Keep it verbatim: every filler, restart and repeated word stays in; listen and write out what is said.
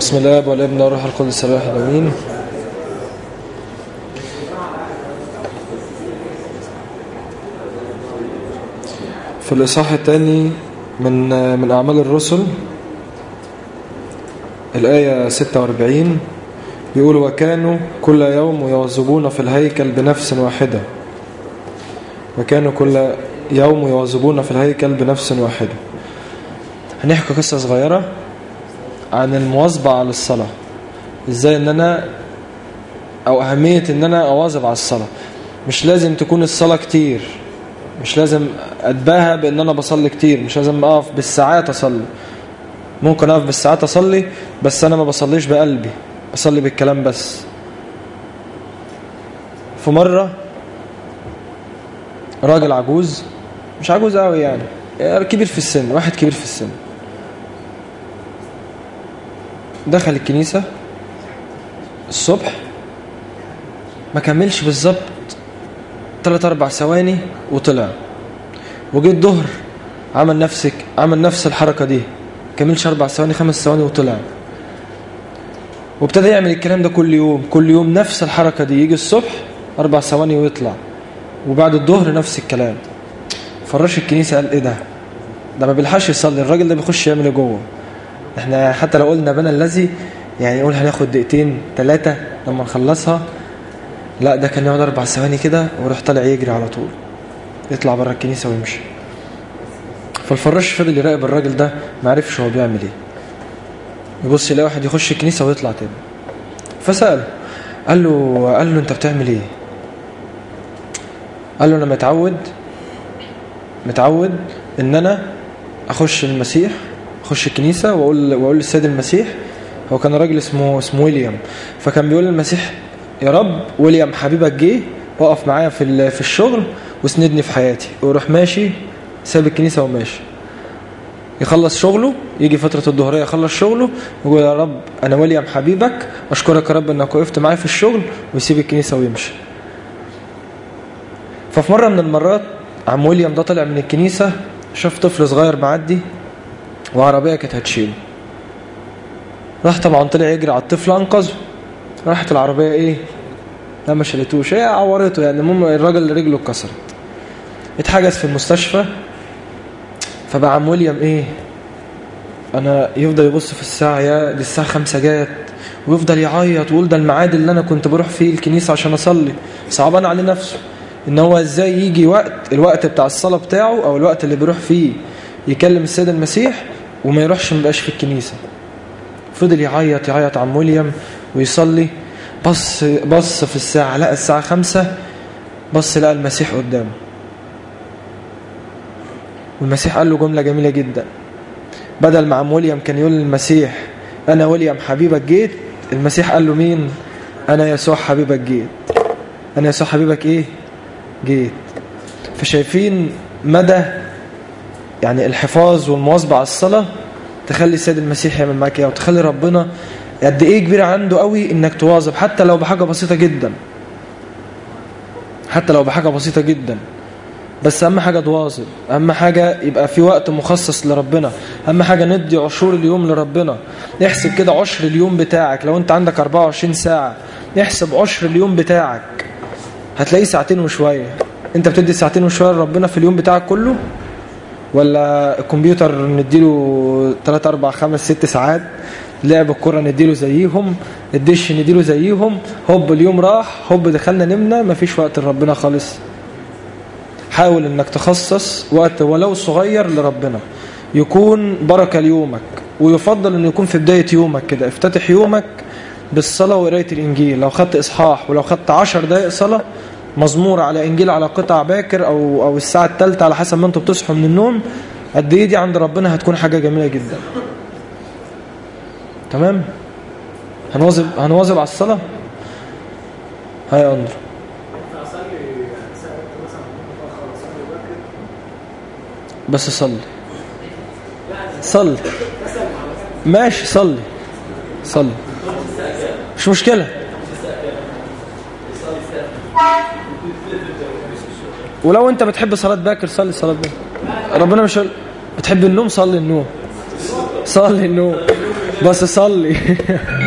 بسم الله والابن والروح القدس الواحد امين. في الاصحاح الثاني من من اعمال الرسل الايه ستة وأربعين بيقول: وكانوا كل يوم يواظبون في الهيكل بنفس واحده وكانوا كل يوم يواظبون في الهيكل بنفس واحده. هنحكي قصه صغيره عن المواظبة على الصلاة، ازاي ان انا او اهمية ان انا اواظب على الصلاة. مش لازم تكون الصلاة كتير، مش لازم اتباهى بان انا بصلي كتير، مش لازم اقف بالساعات اصلي. ممكن اقف بالساعات اصلي بس انا ما بصليش بقلبي، بصلي بالكلام بس. في مرة راجل عجوز، مش عجوز قوي يعني، كبير في السن، واحد كبير في السن، دخل الكنيسة الصبح، ما كملش بالظبط ثلاث أربع ثواني وطلع. وجه الظهر عمل نفسك عمل نفس الحركة دي، كملش أربع ثواني خمس ثواني وطلع. وابتدى يعمل الكلام ده كل يوم كل يوم نفس الحركة دي، يجي الصبح أربع ثواني ويطلع، وبعد الظهر نفس الكلام. فراش الكنيسة قال: ايه ده ده ما بيلحقش يصلي، الراجل ده بيخش يعمل ايه جوه؟ احنا حتى لو قلنا بنا الذي يعني يقول هناخد دقيقتين ثلاثة لما نخلصها، لا ده كان يقعد اربع ثواني كده ويروح طالع يجري على طول، يطلع بره الكنيسة ويمشي. فالفراش فضل يراقب الراجل ده، ما عرفش هو بيعمل ايه. يبص يلاقي واحد يخش الكنيسة ويطلع تاني، فسأله قال له قال له انت بتعمل ايه؟ قال له انا متعود متعود ان انا اخش المسيح اخش الكنيسة واقول واقول للسيد المسيح. هو كان راجل اسمه اسمه ويليام، فكان بيقول للمسيح: يا رب ويليام حبيبك جه وقف معايا في في الشغل وسندني في حياتي. ويروح ماشي ساب الكنيسة وماشي، يخلص شغله، يجي فترة الظهرية يخلص شغله ويقول: يا رب أنا ويليام حبيبك، أشكرك يا رب أنك وقفت معايا في الشغل، ويسيب الكنيسة ويمشي. ففي مرة من المرات عم ويليام ده طلع من الكنيسة، شاف طفل صغير معدي وعربية كانت هتشيله. راح طبعا طلع يجري على الطفل أنقذه. راحت العربية إيه؟ لا ما شلتوش، هي عورته يعني، المهم الراجل رجله اتكسرت، اتحجز في المستشفى. فبقى عم ويليام ايه، انا يفضل يبص في الساعه، يا دي الساعه خمسة جات، ويفضل يعيط ويقول ده الميعاد اللي انا كنت بروح فيه الكنيسه عشان اصلي. صعبان عليه نفسه ان هو ازاي يجي وقت الوقت بتاع الصلاه بتاعه او الوقت اللي بيروح فيه يكلم السيد المسيح وما يروحش، ما يبقاش في الكنيسه. فضل يعيط يعيط عم ويليام ويصلي. بص بص في الساعه، لقى الساعه خمسة، بص لقى المسيح قدامه. والمسيح قال له جملة جميلة جدا، بدل ما عم ويليام كان يقول للمسيح أنا ويليام حبيبك جيت، المسيح قال له مين؟ أنا يسوع حبيبك جيت. أنا يسوع حبيبك إيه؟ جيت. فشايفين مدى يعني الحفاظ والمواظبة على الصلاة تخلي السيد المسيح يعمل معاك إيه، وتخلي ربنا قد إيه كبير عنده قوي إنك تواظب، حتى لو بحاجة بسيطة جدا، حتى لو بحاجة بسيطة جدا. بس أهم حاجة تواظب، أهم حاجة يبقى في وقت مخصص لربنا، أهم حاجة ندي عشور اليوم لربنا. احسب كده عشر اليوم بتاعك، لو أنت عندك أربعة وعشرين ساعة احسب عشر اليوم بتاعك، هتلاقيه ساعتين وشوية. أنت بتدي ساعتين وشوية لربنا في اليوم بتاعك كله؟ ولا الكمبيوتر نديله ثلاثة أربعة خمس ست ساعات، لعب الكرة نديله زيهم، الدش نديله زيهم، هوب اليوم راح، هوب دخلنا نمنا، مفيش وقت لربنا خالص. حاول انك تخصص وقت ولو صغير لربنا، يكون بركة ليومك، ويفضل انه يكون في بداية يومك كده. افتتح يومك بالصلاة وقراية الانجيل، لو خدت اصحاح ولو خدت عشر دقائق صلاة، مزمور على انجيل على قطع باكر او او الساعة الثالثة على حسب ما انتوا بتصحوا من النوم، قد ايه دي عند ربنا هتكون حاجة جميلة جدا. تمام؟ هنواظب هنواظب على الصلاة. هيا انظر بس صلي صلي ماشي، صلي صلي مش مشكلة. ولو انت بتحب صلاة باكر صلي صلاة باكر، ربنا مش بتحب النوم صلي النوم. صلي النوم بس صلي